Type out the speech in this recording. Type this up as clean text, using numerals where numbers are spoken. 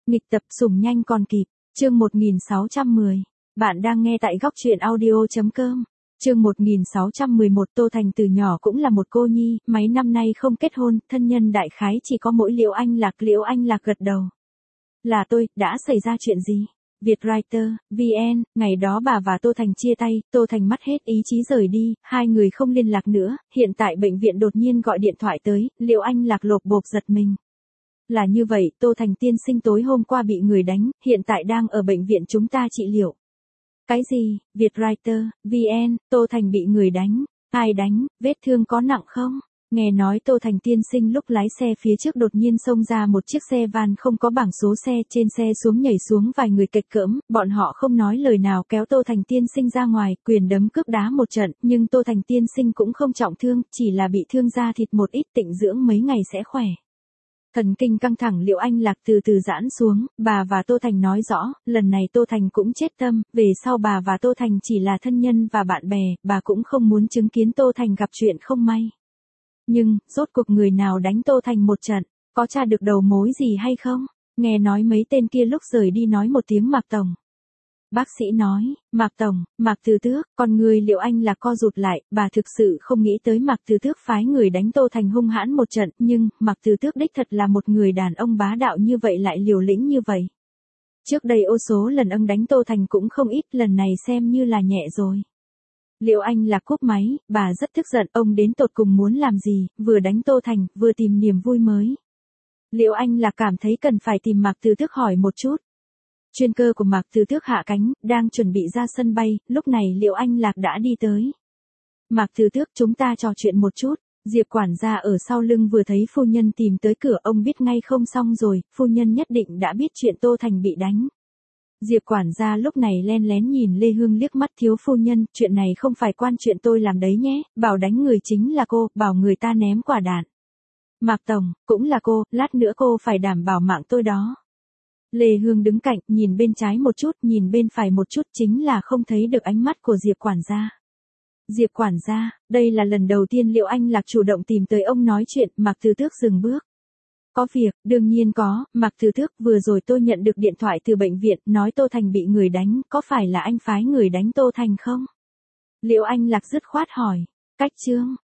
Nghịch tập sủng nhanh còn kịp, chương 1610. Bạn đang nghe tại góc truyện audio.com. Chương 1611. Tô Thành từ nhỏ cũng là một cô nhi, mấy năm nay không kết hôn, thân nhân đại khái chỉ có mỗi Liễu Anh Lạc. Liễu Anh Lạc gật đầu. Là tôi, đã xảy ra chuyện gì? Vietwriter, VN, ngày đó bà và Tô Thành chia tay, Tô Thành mất hết ý chí rời đi, hai người không liên lạc nữa, hiện tại bệnh viện đột nhiên gọi điện thoại tới, Liễu Anh Lạc lột bột giật mình. Là như vậy, Tô Thành tiên sinh tối hôm qua bị người đánh, hiện tại đang ở bệnh viện chúng ta trị liệu. Cái gì? Vietwriter, VN, Tô Thành bị người đánh, ai đánh, vết thương có nặng không? Nghe nói Tô Thành tiên sinh lúc lái xe phía trước đột nhiên xông ra một chiếc xe van không có bảng số xe, trên xe xuống nhảy xuống vài người kịch cỡm, bọn họ không nói lời nào kéo Tô Thành tiên sinh ra ngoài, quyền đấm cước đá một trận, nhưng Tô Thành tiên sinh cũng không trọng thương, chỉ là bị thương da thịt một ít, tịnh dưỡng mấy ngày sẽ khỏe. Thần kinh căng thẳng Liễu Anh Lạc từ từ giãn xuống, bà và Tô Thành nói rõ, lần này Tô Thành cũng chết tâm, về sau bà và Tô Thành chỉ là thân nhân và bạn bè, bà cũng không muốn chứng kiến Tô Thành gặp chuyện không may. Nhưng, rốt cuộc người nào đánh Tô Thành một trận, có tra được đầu mối gì hay không? Nghe nói mấy tên kia lúc rời đi nói một tiếng Mạc Tổng. Bác sĩ nói, Mạc Tổng, Mạc Từ Tước, con người Liễu Anh Lạc co rụt lại, bà thực sự không nghĩ tới Mạc Từ Tước phái người đánh Tô Thành hung hãn một trận, nhưng, Mạc Từ Tước đích thật là một người đàn ông bá đạo như vậy lại liều lĩnh như vậy. Trước đây ô số lần ông đánh Tô Thành cũng không ít, lần này xem như là nhẹ rồi. Liễu Anh Lạc cúp máy, bà rất tức giận, ông đến tột cùng muốn làm gì, vừa đánh Tô Thành, vừa tìm niềm vui mới. Liễu Anh Lạc cảm thấy cần phải tìm Mạc Từ Tước hỏi một chút. Chuyên cơ của Mạc Từ Tước hạ cánh, đang chuẩn bị ra sân bay, lúc này Liễu Anh Lạc đã đi tới. Mạc Từ Tước, chúng ta trò chuyện một chút. Diệp quản gia ở sau lưng vừa thấy phu nhân tìm tới cửa, ông biết ngay không xong rồi, phu nhân nhất định đã biết chuyện Tô Thành bị đánh. Diệp quản gia lúc này len lén nhìn Lê Hương liếc mắt, thiếu phu nhân, chuyện này không phải quan chuyện tôi làm đấy nhé, bảo đánh người chính là cô, bảo người ta ném quả đạn. Mạc Tổng, cũng là cô, lát nữa cô phải đảm bảo mạng tôi đó. Lê Hương đứng cạnh, nhìn bên trái một chút, nhìn bên phải một chút, chính là không thấy được ánh mắt của Diệp quản gia. Diệp quản gia, đây là lần đầu tiên Liễu Anh Lạc chủ động tìm tới ông nói chuyện, Mạc Từ Tước dừng bước. Có việc, đương nhiên có, Mạc Từ Tước, vừa rồi tôi nhận được điện thoại từ bệnh viện, nói Tô Thành bị người đánh, có phải là anh phái người đánh Tô Thành không? Liễu Anh Lạc dứt khoát hỏi, cách chương,